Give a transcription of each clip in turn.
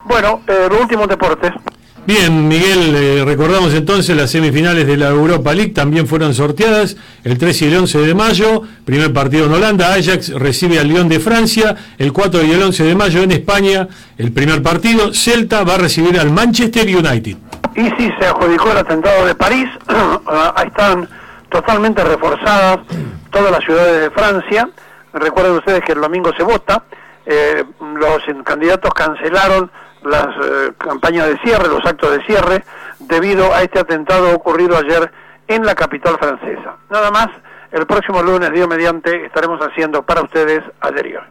Bueno, los últimos deportes. Bien, Miguel, recordamos entonces las semifinales de la Europa League también fueron sorteadas el 13 y el 11 de mayo, primer partido en Holanda, Ajax recibe al Lyon de Francia, el 4 y el 11 de mayo en España, el primer partido, Celta va a recibir al Manchester United. Y sí, se adjudicó el atentado de París, ahí están totalmente reforzadas todas las ciudades de Francia. Recuerden ustedes que el domingo se vota, los candidatos cancelaron las campañas de cierre, los actos de cierre, debido a este atentado ocurrido ayer en la capital francesa. Nada más, el próximo lunes, Dios mediante, estaremos haciendo para ustedes ayer y hoy.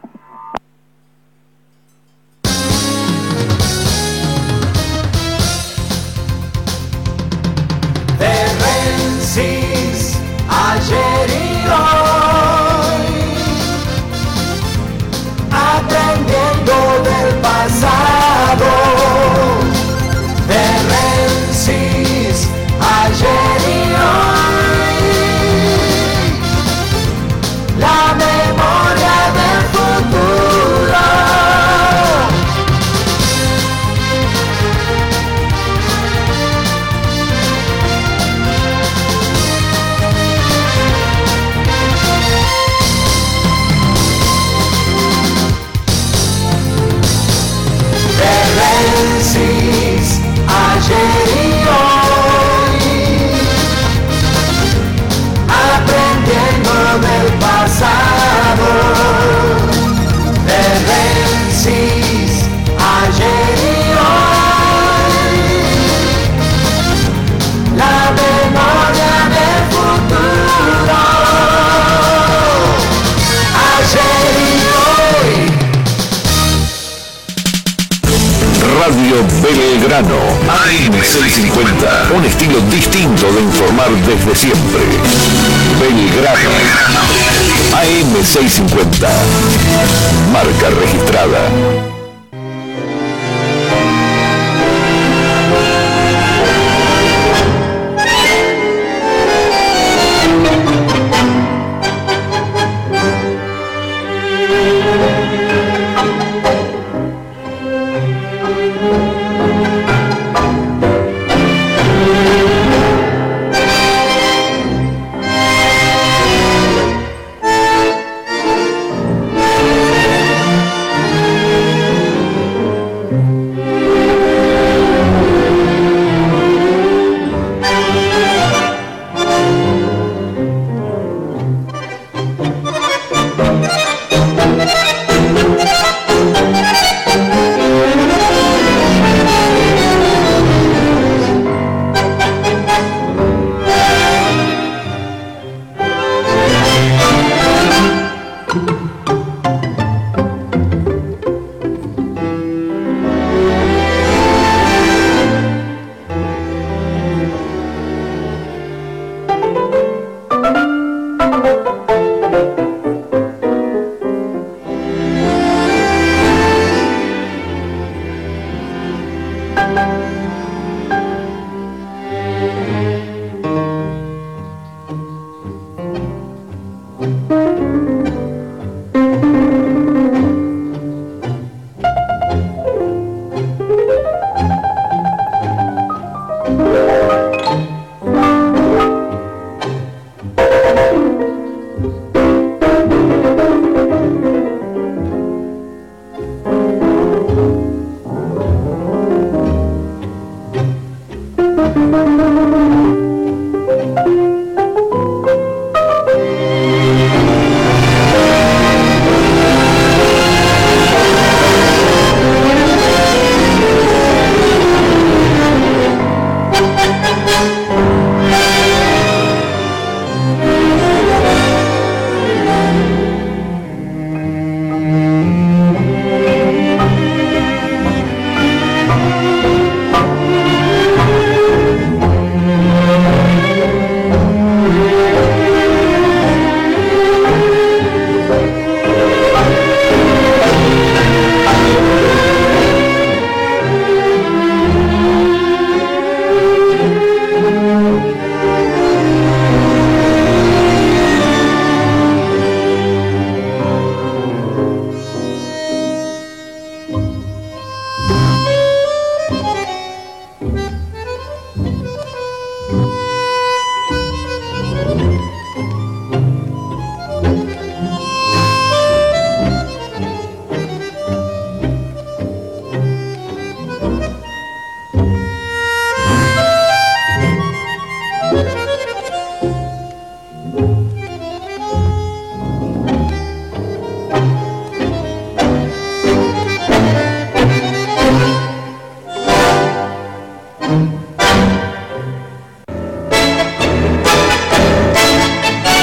Ayer y hoy, aprendiendo del pasado, de Rensis, ayer y hoy, la memoria del futuro. Ayer y hoy, aprendiendo del pasado, de Rensis, ayer y hoy, la memoria del futuro, ayer y hoy. Radio Belgrano, AM650, un estilo distinto de informar desde siempre. Belgrano, AM650, marca registrada.